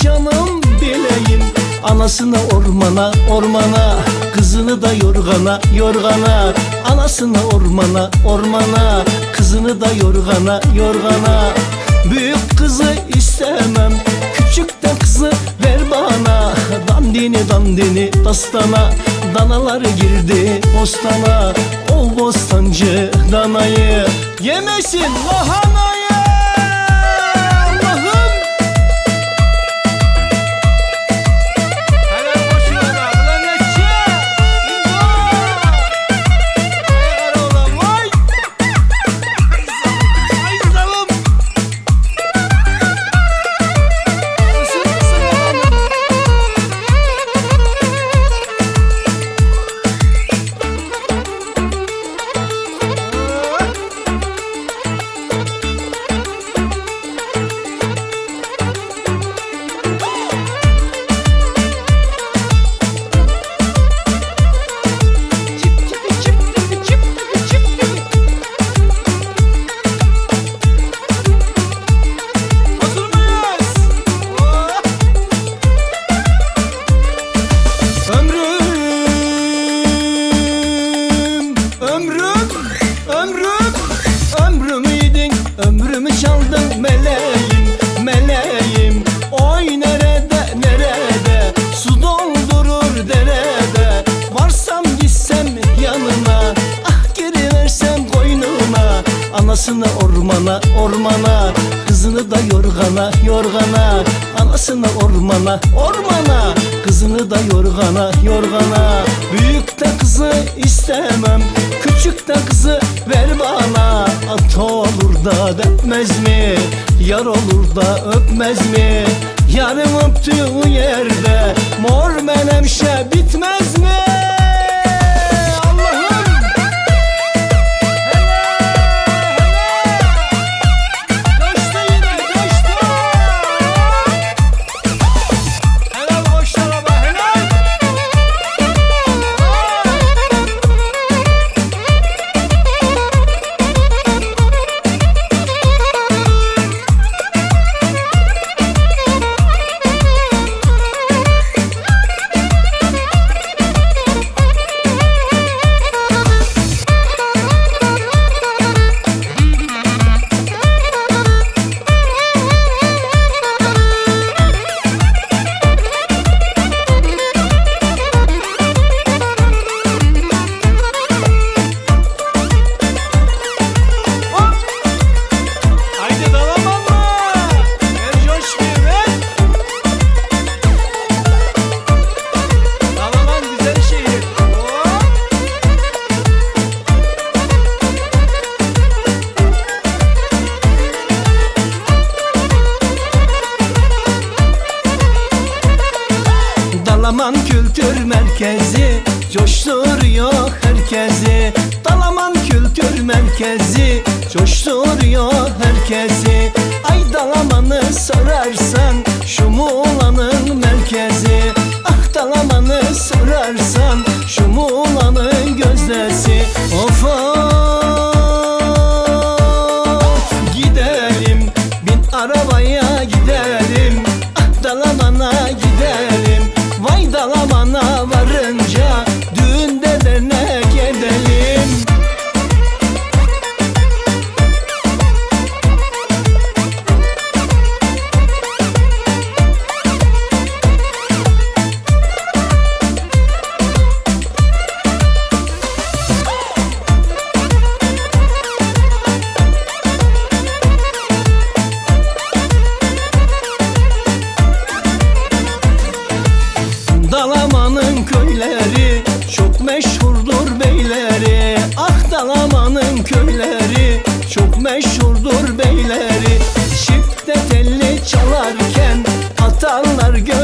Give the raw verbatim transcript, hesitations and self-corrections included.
canım bileyim. Anasını ormana ormana, kızını da yorgana yorgana. Anasını ormana ormana, kızını da yorgana yorgana. Büyük kızı istemem, küçük de kızı ver bana. Dandini dandini dastana, danaları girdi bostana. Ol bostancı danayı yemesin lahanayı. Ömrümü çaldın meleğim, meleğim. Oy nerede, nerede, su doldurur derede. Varsam gitsem yanına, ah geri versem koynuna. Anasını ormana, ormana, kızını da yorgana, yorgana. Anasını ormana, ormana, kızını da yorgana, yorgana. Büyük de kızı istemem, küçük de kızı ver bana. At olur da öpmez mi, yar olur da öpmez mi? Yarım öptüğü yerde mor menemşe bitmez mi? Dalaman Kültür Merkezi coşturuyor herkesi. Dalaman Kültür Merkezi coşturuyor herkesi. Ay Dalaman'ı sorarsan şu Muğla'nın merkezi. Ah Dalaman'ı sorarsan şu Muğla'nın gözdesi. Of of gidelim, bin arabaya gidelim. Ah Dalaman'a gidelim. Vay Dalaman'a varınca düğünde dernek edelim. Dalaman'ın köyleri çok meşhurdur beyleri. Ah Dalaman'ın köyleri çok meşhurdur beyleri. Çifte telli çalarken atarlar gö